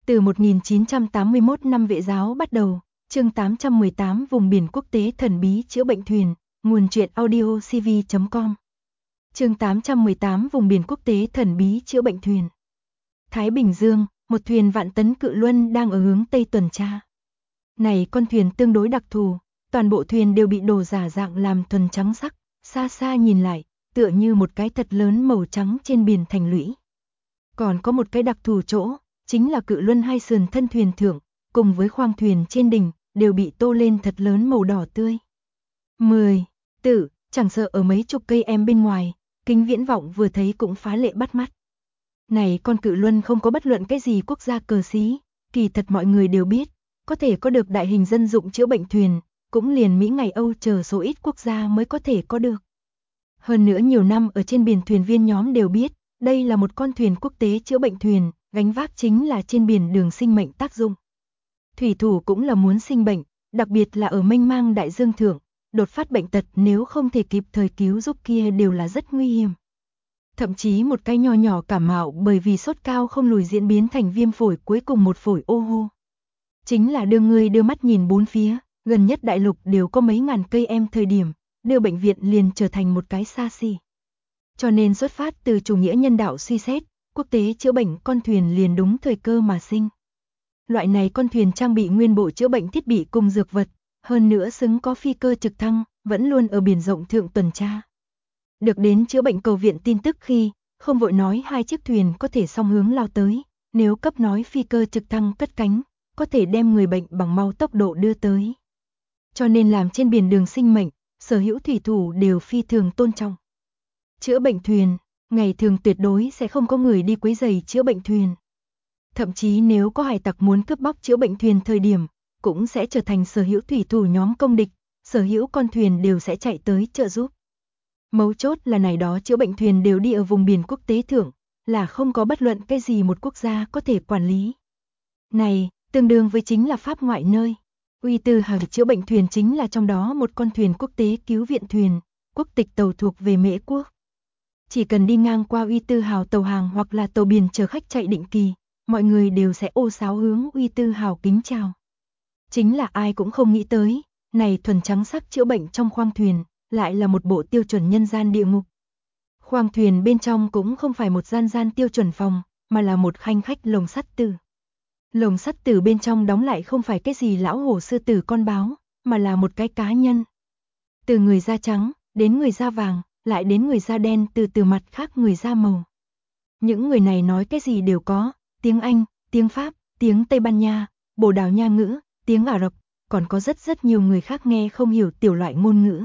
Từ 1981 năm Vệ giáo bắt đầu, chương 818 vùng biển quốc tế thần bí chữa bệnh thuyền, nguồn truyện audio cv.com. Chương 818 vùng biển quốc tế thần bí chữa bệnh thuyền. Thái Bình Dương, một thuyền vạn tấn cự luân đang ở hướng Tây tuần tra. Này con thuyền tương đối đặc thù, toàn bộ thuyền đều bị đồ giả dạng làm thuần trắng sắc, xa xa nhìn lại, tựa như một cái thật lớn màu trắng trên biển thành lũy. Còn có một cái đặc thù chỗ, chính là cự luân hai sườn thân thuyền thượng, cùng với khoang thuyền trên đỉnh, đều bị tô lên thật lớn màu đỏ tươi. 10. Tử, chẳng sợ ở mấy chục cây em bên ngoài, kính viễn vọng vừa thấy cũng phá lệ bắt mắt. Này con cự luân không có bất luận cái gì quốc gia cờ xí, kỳ thật mọi người đều biết, có thể có được đại hình dân dụng chữa bệnh thuyền, cũng liền Mỹ ngày Âu chờ số ít quốc gia mới có thể có được. Hơn nữa nhiều năm ở trên biển thuyền viên nhóm đều biết, đây là một con thuyền quốc tế chữa bệnh thuyền, gánh vác chính là trên biển đường sinh mệnh tác dụng. Thủy thủ cũng là muốn sinh bệnh, đặc biệt là ở mênh mang đại dương thượng, đột phát bệnh tật nếu không thể kịp thời cứu giúp kia đều là rất nguy hiểm. Thậm chí một cái nho nhỏ cảm mạo bởi vì sốt cao không lùi diễn biến thành viêm phổi cuối cùng một phổi ô hô. Chính là đưa mắt nhìn bốn phía, gần nhất đại lục đều có mấy ngàn cây em thời điểm, đưa bệnh viện liền trở thành một cái xa xỉ. Cho nên xuất phát từ chủ nghĩa nhân đạo suy xét, quốc tế chữa bệnh con thuyền liền đúng thời cơ mà sinh. Loại này con thuyền trang bị nguyên bộ chữa bệnh thiết bị cùng dược vật, hơn nữa xứng có phi cơ trực thăng, vẫn luôn ở biển rộng thượng tuần tra. Được đến chữa bệnh cầu viện tin tức khi, không vội nói hai chiếc thuyền có thể song hướng lao tới, nếu cấp nói phi cơ trực thăng cất cánh, có thể đem người bệnh bằng mau tốc độ đưa tới. Cho nên làm trên biển đường sinh mệnh, sở hữu thủy thủ đều phi thường tôn trọng. Chữa bệnh thuyền, ngày thường tuyệt đối sẽ không có người đi quấy rầy chữa bệnh thuyền. Thậm chí nếu có hải tặc muốn cướp bóc chữa bệnh thuyền thời điểm, cũng sẽ trở thành sở hữu thủy thủ nhóm công địch, sở hữu con thuyền đều sẽ chạy tới trợ giúp. Mấu chốt là này đó chữa bệnh thuyền đều đi ở vùng biển quốc tế thượng, là không có bất luận cái gì một quốc gia có thể quản lý. Này, tương đương với chính là pháp ngoại nơi. Uy Tư Hào chữa bệnh thuyền chính là trong đó một con thuyền quốc tế cứu viện thuyền, quốc tịch tàu thuộc về Mễ quốc. Chỉ cần đi ngang qua Uy Tư Hào tàu hàng hoặc là tàu biển chở khách chạy định kỳ, mọi người đều sẽ ô sáo hướng Uy Tư Hào kính chào. Chính là ai cũng không nghĩ tới, này thuần trắng sắc chữa bệnh trong khoang thuyền, lại là một bộ tiêu chuẩn nhân gian địa ngục. Khoang thuyền bên trong cũng không phải một gian tiêu chuẩn phòng, mà là một khanh khách lồng sắt tử. Lồng sắt tử bên trong đóng lại không phải cái gì lão hổ sư tử con báo, mà là một cái cá nhân. Từ người da trắng, đến người da vàng, lại đến người da đen, từ mặt khác người da màu. Những người này nói cái gì đều có, tiếng Anh, tiếng Pháp, tiếng Tây Ban Nha, Bồ Đào Nha ngữ, tiếng Ả Rập, còn có rất nhiều người khác nghe không hiểu tiểu loại ngôn ngữ.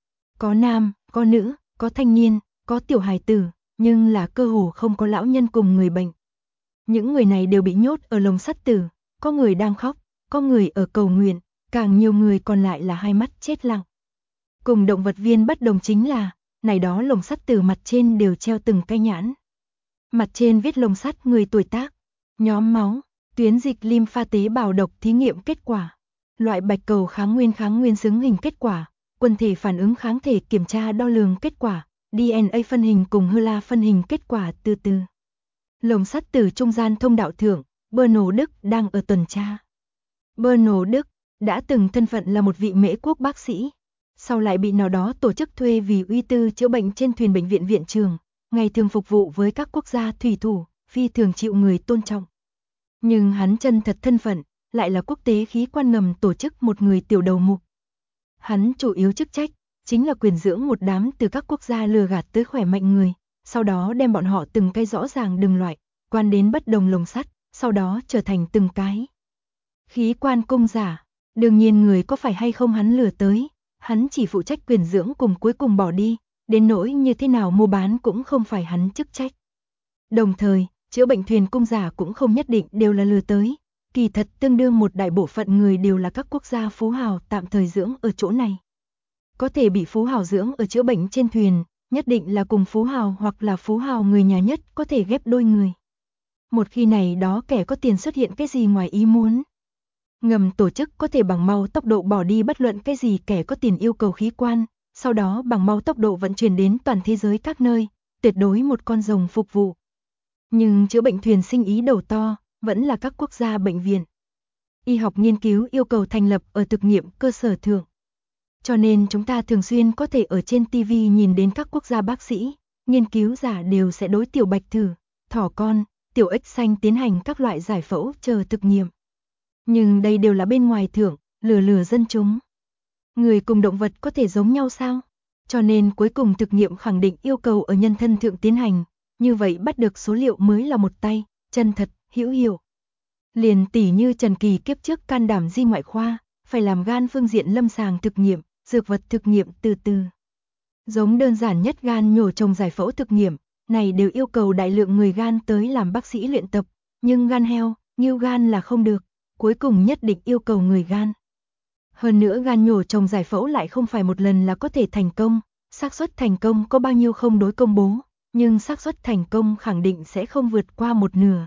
Có nam, có nữ, có thanh niên, có tiểu hài tử, nhưng là cơ hồ không có lão nhân cùng người bệnh. Những người này đều bị nhốt ở lồng sắt tử, có người đang khóc, có người ở cầu nguyện, càng nhiều người còn lại là hai mắt chết lặng. Cùng động vật viên bất đồng chính là, này đó lồng sắt tử mặt trên đều treo từng cái nhãn. Mặt trên viết lồng sắt người tuổi tác, nhóm máu, tuyến dịch lympha tế bào độc thí nghiệm kết quả, loại bạch cầu kháng nguyên xứng hình kết quả, quần thể phản ứng kháng thể kiểm tra đo lường kết quả, DNA phân hình cùng HeLa phân hình kết quả từ. Lồng sắt tử trung gian thông đạo thượng, Bernard Đức đang ở tuần tra. Bernard Đức đã từng thân phận là một vị Mễ quốc bác sĩ, sau lại bị nào đó tổ chức thuê vì uy tư chữa bệnh trên thuyền bệnh viện viện trường, ngày thường phục vụ với các quốc gia thủy thủ, phi thường chịu người tôn trọng. Nhưng hắn chân thật thân phận lại là quốc tế khí quan ngầm tổ chức một người tiểu đầu mục. Hắn chủ yếu chức trách chính là quyền dưỡng một đám từ các quốc gia lừa gạt tới khỏe mạnh người, sau đó đem bọn họ từng cái rõ ràng từng loại, quan đến bất đồng lồng sắt, sau đó trở thành từng cái khí quan cung giả. Đương nhiên người có phải hay không hắn lừa tới, hắn chỉ phụ trách quyền dưỡng cùng cuối cùng bỏ đi, đến nỗi như thế nào mua bán cũng không phải hắn chức trách. Đồng thời, chữa bệnh thuyền cung giả cũng không nhất định đều là lừa tới, kỳ thật tương đương một đại bộ phận người đều là các quốc gia phú hào tạm thời dưỡng ở chỗ này. Có thể bị phú hào dưỡng ở chữa bệnh trên thuyền, nhất định là cùng phú hào hoặc là phú hào người nhà nhất có thể ghép đôi người. Một khi này đó kẻ có tiền xuất hiện cái gì ngoài ý muốn, ngầm tổ chức có thể bằng mau tốc độ bỏ đi bất luận cái gì kẻ có tiền yêu cầu khí quan, sau đó bằng mau tốc độ vận chuyển đến toàn thế giới các nơi, tuyệt đối một con rồng phục vụ. Nhưng chữa bệnh thuyền sinh ý đầu to, vẫn là các quốc gia bệnh viện. Y học nghiên cứu yêu cầu thành lập ở thực nghiệm cơ sở thượng. Cho nên chúng ta thường xuyên có thể ở trên TV nhìn đến các quốc gia bác sĩ, nghiên cứu giả đều sẽ đối tiểu bạch thử, thỏ con, tiểu ếch xanh tiến hành các loại giải phẫu chờ thực nghiệm. Nhưng đây đều là bên ngoài thượng, lừa dân chúng. Người cùng động vật có thể giống nhau sao? Cho nên cuối cùng thực nghiệm khẳng định yêu cầu ở nhân thân thượng tiến hành, như vậy bắt được số liệu mới là một tay, chân thật, hữu hiệu. Liền tỉ như Trần Kỳ kiếp trước can đảm di ngoại khoa, phải làm gan phương diện lâm sàng thực nghiệm, dược vật thực nghiệm từ từ. Giống đơn giản nhất gan nhổ trồng giải phẫu thực nghiệm, này đều yêu cầu đại lượng người gan tới làm bác sĩ luyện tập, nhưng gan heo, ngưu gan là không được, cuối cùng nhất định yêu cầu người gan. Hơn nữa gan nhổ trồng giải phẫu lại không phải một lần là có thể thành công, xác suất thành công có bao nhiêu không đối công bố, nhưng xác suất thành công khẳng định sẽ không vượt qua một nửa.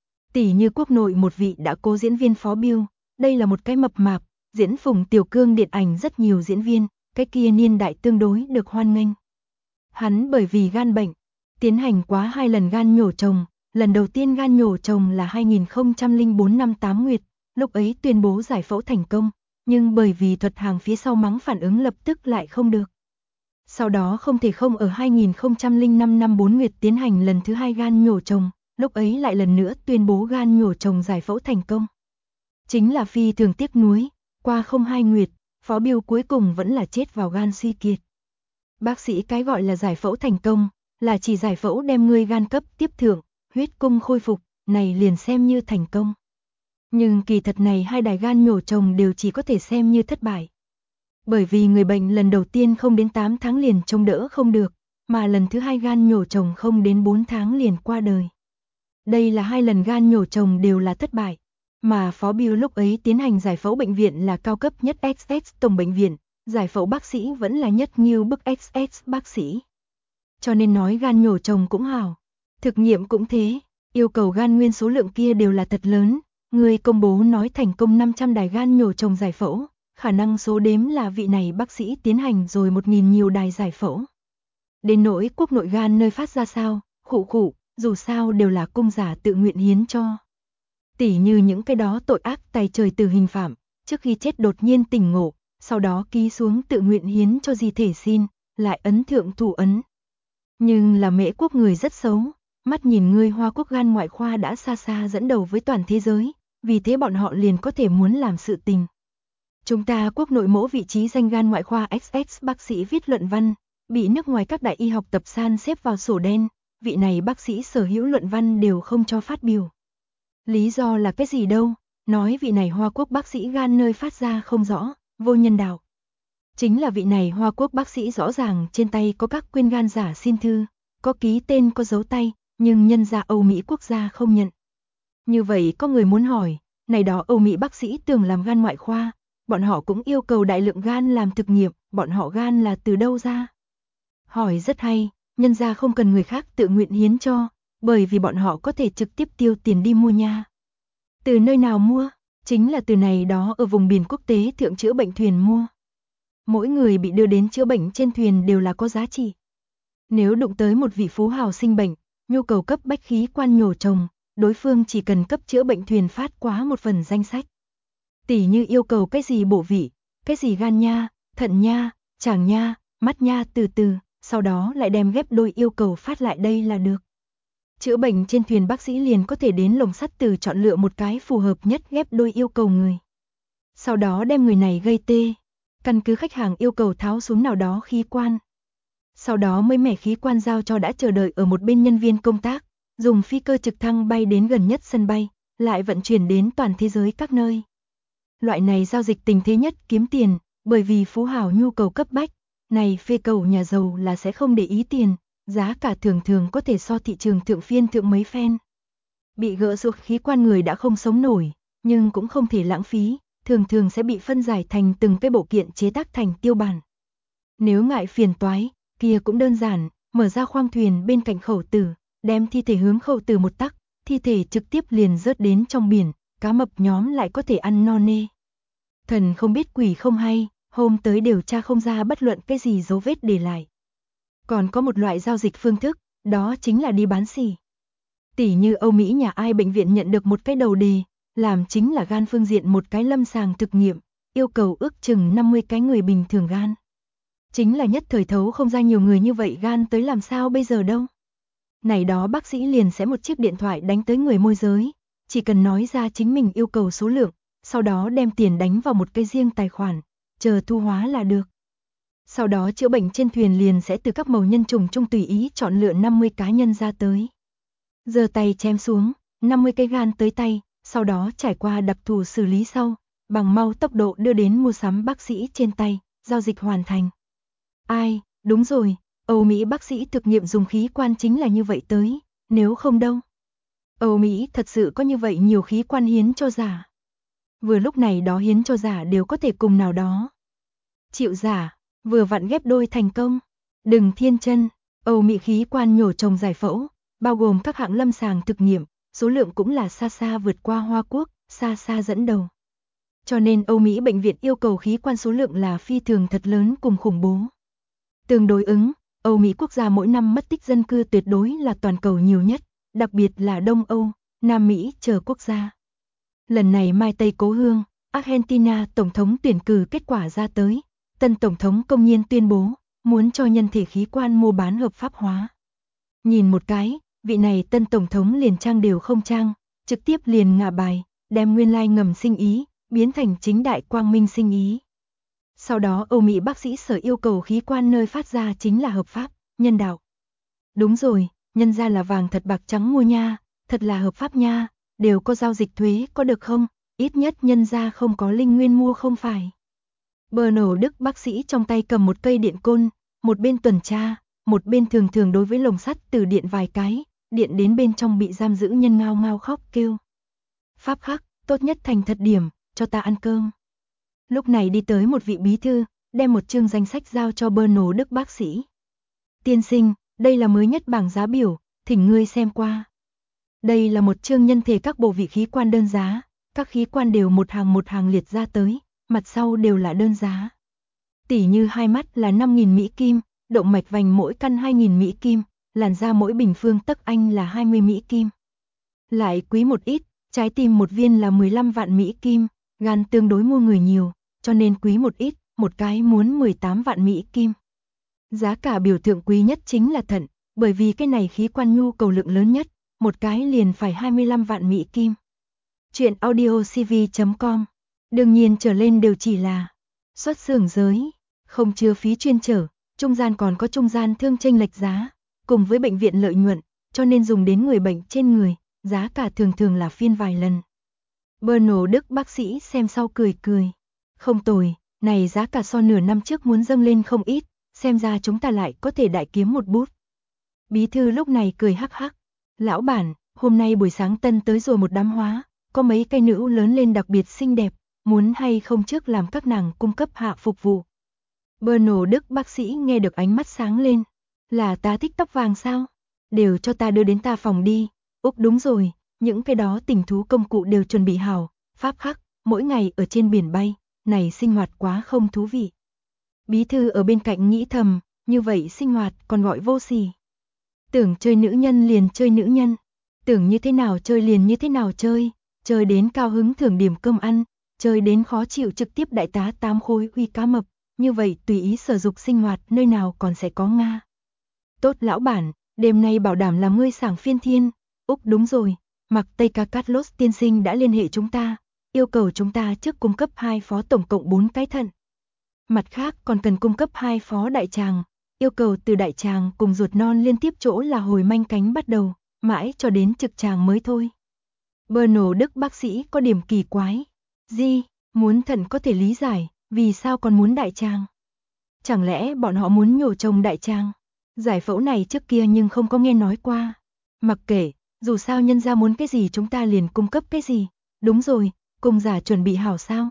Tỷ như quốc nội một vị đã cố diễn viên Phó Biêu, đây là một cái mập mạp, diễn Phùng Tiểu Cương điện ảnh rất nhiều diễn viên, cái kia niên đại tương đối được hoan nghênh. Hắn bởi vì gan bệnh, tiến hành quá 2 lần gan nhổ trồng, lần đầu tiên gan nhổ trồng là 2004 năm 8 Nguyệt, lúc ấy tuyên bố giải phẫu thành công, nhưng bởi vì thuật hàng phía sau mắng phản ứng lập tức lại không được. Sau đó không thể không ở 2005 năm 4 Nguyệt tiến hành lần thứ 2 gan nhổ trồng, lúc ấy lại lần nữa tuyên bố gan nhổ trồng giải phẫu thành công. Chính là phi thường tiếc nuối, qua không 2 Nguyệt, Phó Biêu cuối cùng vẫn là chết vào gan suy kiệt. Bác sĩ cái gọi là giải phẫu thành công, là chỉ giải phẫu đem người gan cấp tiếp thượng, huyết cung khôi phục, này liền xem như thành công. Nhưng kỳ thật này 2 đài gan nhổ trồng đều chỉ có thể xem như thất bại. Bởi vì người bệnh lần đầu tiên không đến 8 tháng liền chống đỡ không được, mà lần thứ 2 gan nhổ trồng không đến 4 tháng liền qua đời. Đây là 2 lần gan nhổ trồng đều là thất bại, mà Phó Biêu lúc ấy tiến hành giải phẫu bệnh viện là cao cấp nhất XX tổng bệnh viện, giải phẫu bác sĩ vẫn là nhất như bức XX bác sĩ. Cho nên nói gan nhổ trồng cũng hảo, thực nghiệm cũng thế, yêu cầu gan nguyên số lượng kia đều là thật lớn, người công bố nói thành công 500 đài gan nhổ trồng giải phẫu, khả năng số đếm là vị này bác sĩ tiến hành rồi 1000 nhiều đài giải phẫu. Đến nỗi quốc nội gan nơi phát ra sao, khụ, dù sao đều là công giả tự nguyện hiến cho. Tỉ như những cái đó tội ác tày trời tử hình phạm, trước khi chết đột nhiên tỉnh ngộ, sau đó ký xuống tự nguyện hiến cho di thể xin, lại ấn thượng thủ ấn. Nhưng là Mễ quốc người rất xấu, mắt nhìn người Hoa quốc gan ngoại khoa đã xa xa dẫn đầu với toàn thế giới, vì thế bọn họ liền có thể muốn làm sự tình. Chúng ta quốc nội mỗ vị trí danh gan ngoại khoa XX bác sĩ viết luận văn, bị nước ngoài các đại y học tập san xếp vào sổ đen, vị này bác sĩ sở hữu luận văn đều không cho phát biểu. Lý do là cái gì đâu, nói vị này Hoa quốc bác sĩ gan nơi phát ra không rõ, vô nhân đạo. Chính là vị này Hoa quốc bác sĩ rõ ràng trên tay có các quyên gan giả xin thư, có ký tên có dấu tay, nhưng nhân gia Âu Mỹ quốc gia không nhận. Như vậy có người muốn hỏi, này đó Âu Mỹ bác sĩ tưởng làm gan ngoại khoa, bọn họ cũng yêu cầu đại lượng gan làm thực nghiệm, bọn họ gan là từ đâu ra? Hỏi rất hay, nhân gia không cần người khác tự nguyện hiến cho, bởi vì bọn họ có thể trực tiếp tiêu tiền đi mua nha. Từ nơi nào mua? Chính là từ này đó ở vùng biển quốc tế thượng chữa bệnh thuyền mua. Mỗi người bị đưa đến chữa bệnh trên thuyền đều là có giá trị. Nếu đụng tới một vị phú hào sinh bệnh, nhu cầu cấp bách khí quan nhổ trồng, đối phương chỉ cần cấp chữa bệnh thuyền phát quá một phần danh sách. Tỉ như yêu cầu cái gì bổ vị, cái gì gan nha, thận nha, tràng nha, mắt nha từ từ, sau đó lại đem ghép đôi yêu cầu phát lại đây là được. Chữa bệnh trên thuyền bác sĩ liền có thể đến lồng sắt từ chọn lựa một cái phù hợp nhất ghép đôi yêu cầu người. Sau đó đem người này gây tê, căn cứ khách hàng yêu cầu tháo xuống nào đó khí quan. Sau đó mới mẻ khí quan giao cho đã chờ đợi ở một bên nhân viên công tác, dùng phi cơ trực thăng bay đến gần nhất sân bay, lại vận chuyển đến toàn thế giới các nơi. Loại này giao dịch tình thế nhất kiếm tiền, bởi vì phú hào nhu cầu cấp bách, này phê cầu nhà giàu là sẽ không để ý tiền, giá cả thường thường có thể so thị trường thượng phiên thượng mấy phen. Bị gỡ ruột khí quan người đã không sống nổi, nhưng cũng không thể lãng phí, thường thường sẽ bị phân giải thành từng cái bộ kiện chế tác thành tiêu bản. Nếu ngại phiền toái, kia cũng đơn giản, mở ra khoang thuyền bên cạnh khẩu tử, đem thi thể hướng khẩu tử một tắc, thi thể trực tiếp liền rớt đến trong biển, cá mập nhóm lại có thể ăn no nê. Thần không biết quỷ không hay, hôm tới điều tra không ra bất luận cái gì dấu vết để lại. Còn có một loại giao dịch phương thức, đó chính là đi bán xỉ. Tỉ như Âu Mỹ nhà ai bệnh viện nhận được một cái đầu đề, làm chính là gan phương diện một cái lâm sàng thực nghiệm, yêu cầu ước chừng 50 cái người bình thường gan. Chính là nhất thời thấu không ra nhiều người như vậy gan tới làm sao bây giờ đâu. Này đó bác sĩ liền sẽ một chiếc điện thoại đánh tới người môi giới, chỉ cần nói ra chính mình yêu cầu số lượng, sau đó đem tiền đánh vào một cái riêng tài khoản, chờ thu hóa là được. Sau đó chữa bệnh trên thuyền liền sẽ từ các màu nhân trùng chung tùy ý chọn lựa 50 cá nhân ra tới. Giơ tay chém xuống, 50 cái gan tới tay, sau đó trải qua đặc thù xử lý sau, bằng mau tốc độ đưa đến mua sắm bác sĩ trên tay, giao dịch hoàn thành. Ai, đúng rồi, Âu Mỹ bác sĩ thực nghiệm dùng khí quan chính là như vậy tới, nếu không đâu. Âu Mỹ thật sự có như vậy nhiều khí quan hiến cho giả. Vừa lúc này đó hiến cho giả đều có thể cùng nào đó. Chịu giả, vừa vặn ghép đôi thành công. Đừng thiên chân, Âu Mỹ khí quan nhổ trồng giải phẫu, bao gồm các hạng lâm sàng thực nghiệm, số lượng cũng là xa xa vượt qua Hoa Quốc, xa xa dẫn đầu. Cho nên Âu Mỹ bệnh viện yêu cầu khí quan số lượng là phi thường thật lớn cùng khủng bố. Tương đối ứng, Âu Mỹ quốc gia mỗi năm mất tích dân cư tuyệt đối là toàn cầu nhiều nhất, đặc biệt là Đông Âu, Nam Mỹ chờ quốc gia. Lần này mai Tây cố hương, Argentina tổng thống tuyển cử kết quả ra tới, tân tổng thống công nhiên tuyên bố, muốn cho nhân thể khí quan mua bán hợp pháp hóa. Nhìn một cái, vị này tân tổng thống liền trang đều không trang, trực tiếp liền ngả bài, đem nguyên lai ngầm sinh ý, biến thành chính đại quang minh sinh ý. Sau đó Âu Mỹ bác sĩ sở yêu cầu khí quan nơi phát ra chính là hợp pháp, nhân đạo. Đúng rồi, nhân ra là vàng thật bạc trắng mua nha, thật là hợp pháp nha, đều có giao dịch thuế có được không, ít nhất nhân ra không có linh nguyên mua không phải. Bernard Đức bác sĩ trong tay cầm một cây điện côn, một bên tuần tra, một bên thường thường đối với lồng sắt từ điện vài cái, điện đến bên trong bị giam giữ nhân ngao ngao khóc kêu. Pháp khắc, tốt nhất thành thật điểm, cho ta ăn cơm. Lúc này đi tới một vị bí thư, đem một chương danh sách giao cho Bernard Đức bác sĩ. Tiên sinh, đây là mới nhất bảng giá biểu, thỉnh ngươi xem qua. Đây là một chương nhân thể các bộ vị khí quan đơn giá, các khí quan đều một hàng liệt ra tới, mặt sau đều là đơn giá. Tỉ như hai mắt là 5.000 Mỹ Kim, động mạch vành mỗi căn 2.000 Mỹ Kim, làn da mỗi bình phương tấc Anh là 20 Mỹ Kim. Lại quý một ít, trái tim một viên là 15 vạn Mỹ Kim, gan tương đối mua người nhiều, cho nên quý một ít, một cái muốn 18 vạn Mỹ Kim. Giá cả biểu tượng quý nhất chính là thận, bởi vì cái này khí quan nhu cầu lượng lớn nhất, một cái liền phải 25 vạn Mỹ Kim. Chuyện audiocv.com. Đương nhiên trở lên đều chỉ là xuất xưởng giới, không chứa phí chuyên trở, trung gian còn có trung gian thương chênh lệch giá, cùng với bệnh viện lợi nhuận, cho nên dùng đến người bệnh trên người, giá cả thường thường là phiên vài lần. Bernard Đức bác sĩ xem sau cười cười. Không tồi, này giá cả so nửa năm trước muốn dâng lên không ít, xem ra chúng ta lại có thể đại kiếm một bút. Bí thư lúc này cười hắc hắc. Lão bản, hôm nay buổi sáng tân tới rồi một đám hóa, có mấy cây nữ lớn lên đặc biệt xinh đẹp, muốn hay không trước làm các nàng cung cấp hạ phục vụ. Bernard Đức bác sĩ nghe được ánh mắt sáng lên. Là ta thích tóc vàng sao? Đều cho ta đưa đến ta phòng đi. Úc đúng rồi, những cái đó tình thú công cụ đều chuẩn bị hảo, pháp khắc, mỗi ngày ở trên biển bay, này sinh hoạt quá không thú vị. Bí thư ở bên cạnh nghĩ thầm, như vậy sinh hoạt còn gọi vô sỉ. Tưởng chơi nữ nhân liền chơi nữ nhân, tưởng như thế nào chơi liền như thế nào chơi đến cao hứng thưởng điểm cơm ăn, chơi đến khó chịu trực tiếp đại tá 8 khối uy cá mập, như vậy tùy ý sở dục sinh hoạt nơi nào còn sẽ có Nga. Tốt lão bản, đêm nay bảo đảm làm ngươi sảng phiên thiên. Úc đúng rồi, Mạc Tây Ca Carlos tiên sinh đã liên hệ chúng ta, yêu cầu chúng ta trước cung cấp 2 phó tổng cộng 4 cái thận. Mặt khác còn cần cung cấp 2 phó đại tràng, yêu cầu từ đại tràng cùng ruột non liên tiếp chỗ là hồi manh cánh bắt đầu, mãi cho đến trực tràng mới thôi. Bernard Đức bác sĩ có điểm kỳ quái. Gì, muốn thận có thể lý giải, vì sao còn muốn đại tràng? Chẳng lẽ bọn họ muốn nhổ trồng đại tràng? Giải phẫu này trước kia nhưng không có nghe nói qua. Mặc kệ, dù sao nhân ra muốn cái gì chúng ta liền cung cấp cái gì. Đúng rồi, cùng giả chuẩn bị hảo sao?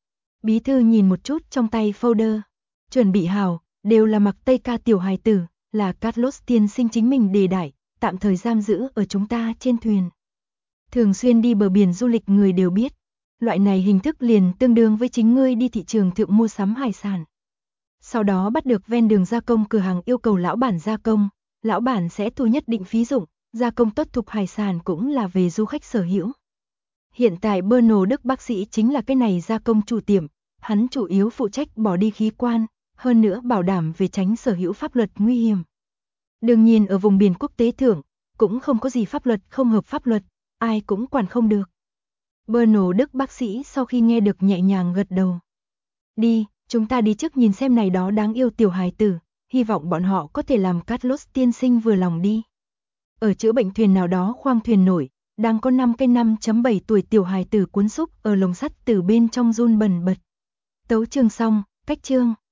Bí thư nhìn một chút trong tay folder. Chuẩn bị hảo, đều là Mạc Tây Ca tiểu hài tử, là Carlos tiên sinh chính mình đề đại, tạm thời giam giữ ở chúng ta trên thuyền. Thường xuyên đi bờ biển du lịch người đều biết. Loại này hình thức liền tương đương với chính ngươi đi thị trường thượng mua sắm hải sản. Sau đó bắt được ven đường gia công cửa hàng yêu cầu lão bản gia công, lão bản sẽ thu nhất định phí dụng, Gia công tốt thục hải sản cũng là về du khách sở hữu. Hiện tại Bernard Đức bác sĩ chính là cái này gia công chủ tiệm, hắn chủ yếu phụ trách bỏ đi khí quan, hơn nữa bảo đảm về tránh sở hữu pháp luật nguy hiểm. Đương nhiên ở vùng biển quốc tế thượng, cũng không có gì pháp luật không hợp pháp luật, ai cũng quản không được. Bernard Đức bác sĩ sau khi nghe được nhẹ nhàng gật đầu. Đi, chúng ta đi trước nhìn xem này đó đáng yêu tiểu hài tử, hy vọng bọn họ có thể làm Carlos tiên sinh vừa lòng đi. Ở chữa bệnh thuyền nào đó khoang thuyền nổi, đang có 5 cái 5.7 tuổi tiểu hài tử cuốn xúc ở lồng sắt từ bên trong run bần bật. Tấu chương xong, cách chương.